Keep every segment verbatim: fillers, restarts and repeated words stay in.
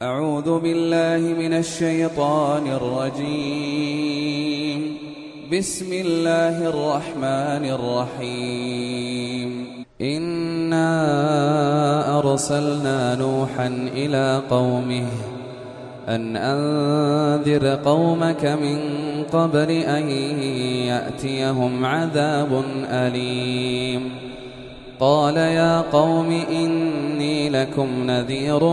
أعوذ بالله من الشيطان الرجيم. بسم الله الرحمن الرحيم. إنا أرسلنا نوحا إلى قومه أن أنذر قومك من قبل أن يأتيهم عذاب أليم. قال يا قوم إني لكم نذير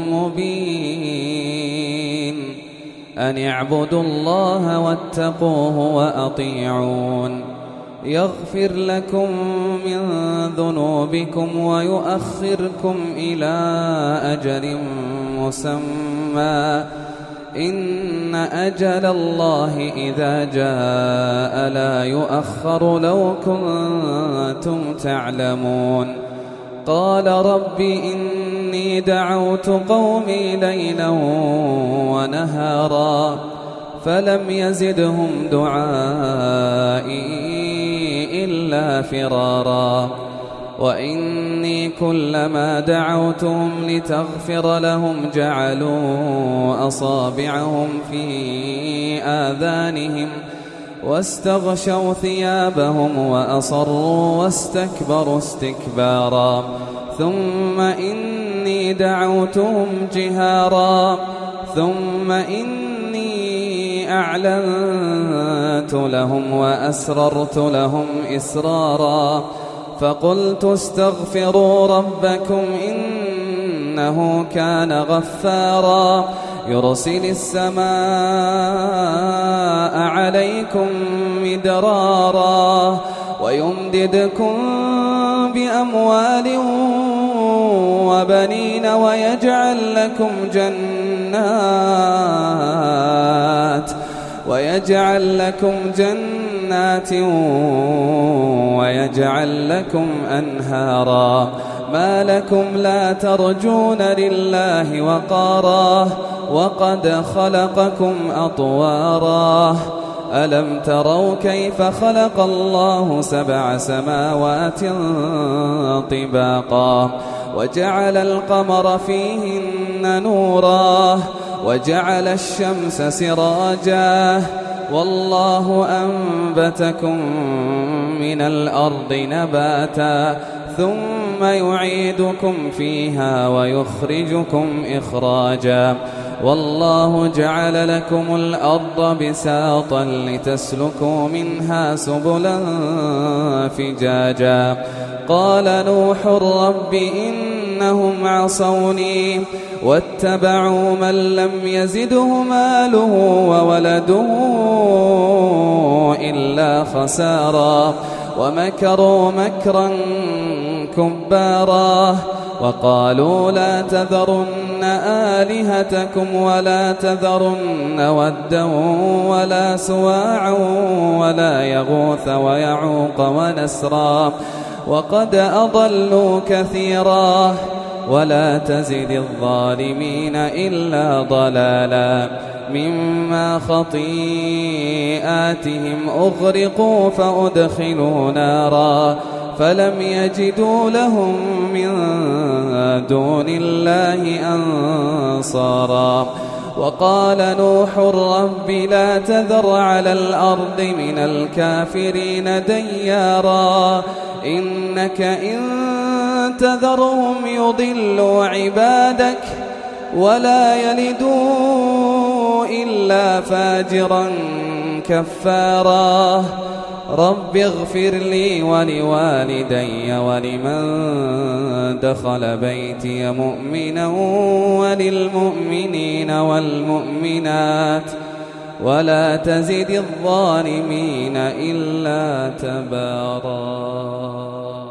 مبين أن اعبدوا الله واتقوه وأطيعون يغفر لكم من ذنوبكم ويؤخركم إلى أجل مسمى إن أجل الله إذا جاء لا يؤخر لو كنتم تعلمون. قال رب إني دعوت قومي ليلا ونهارا فلم يزدهم دعائي إلا فرارا وإني كلما دعوتهم لتغفر لهم جعلوا أصابعهم في آذانهم واستغشوا ثيابهم وأصروا واستكبروا استكبارا ثم إني دعوتهم جهارا ثم إني أعلنت لهم وأسررت لهم إسرارا فقلت استغفروا ربكم إنه كان غفارا يرسل السماء عليكم مدرارا ويمددكم بأموال وبنين ويجعل لكم جنات ويجعل لكم جنات ويجعل لكم أنهارا ما لكم لا ترجون لله وقارا وقد خلقكم أطوارا ألم تروا كيف خلق الله سبع سماوات طباقا وجعل القمر فيهن نورا وجعل الشمس سراجا والله أنبتكم من الأرض نباتا ثم يعيدكم فيها ويخرجكم إخراجا والله جعل لكم الأرض بساطا لتسلكوا منها سبلا فجاجا قال نوح رب إنهم عصوني واتبعوا من لم يزده ماله وولده إلا خسارا ومكروا مكرا كبارا وقالوا لا تذرن آلهتكم ولا تذرن ودا ولا سواعا ولا يغوث ويعوق ونسرا وقد أضلوا كثيرا ولا تزد الظالمين إلا ضلالا مما خطيئاتهم أغرقوا فأدخلوا نارا فلم يجدوا لهم من دون الله أنصارا وقال نوح رب لا تذر على الأرض من الكافرين ديارا إنك إن تذرهم يضلوا عبادك ولا يلدوا إلا فاجرا كفارا رب اغفر لي ولوالدي ولمن دخل بيتي مؤمنا وللمؤمنين والمؤمنات ولا تزد الظالمين إلا تبارا.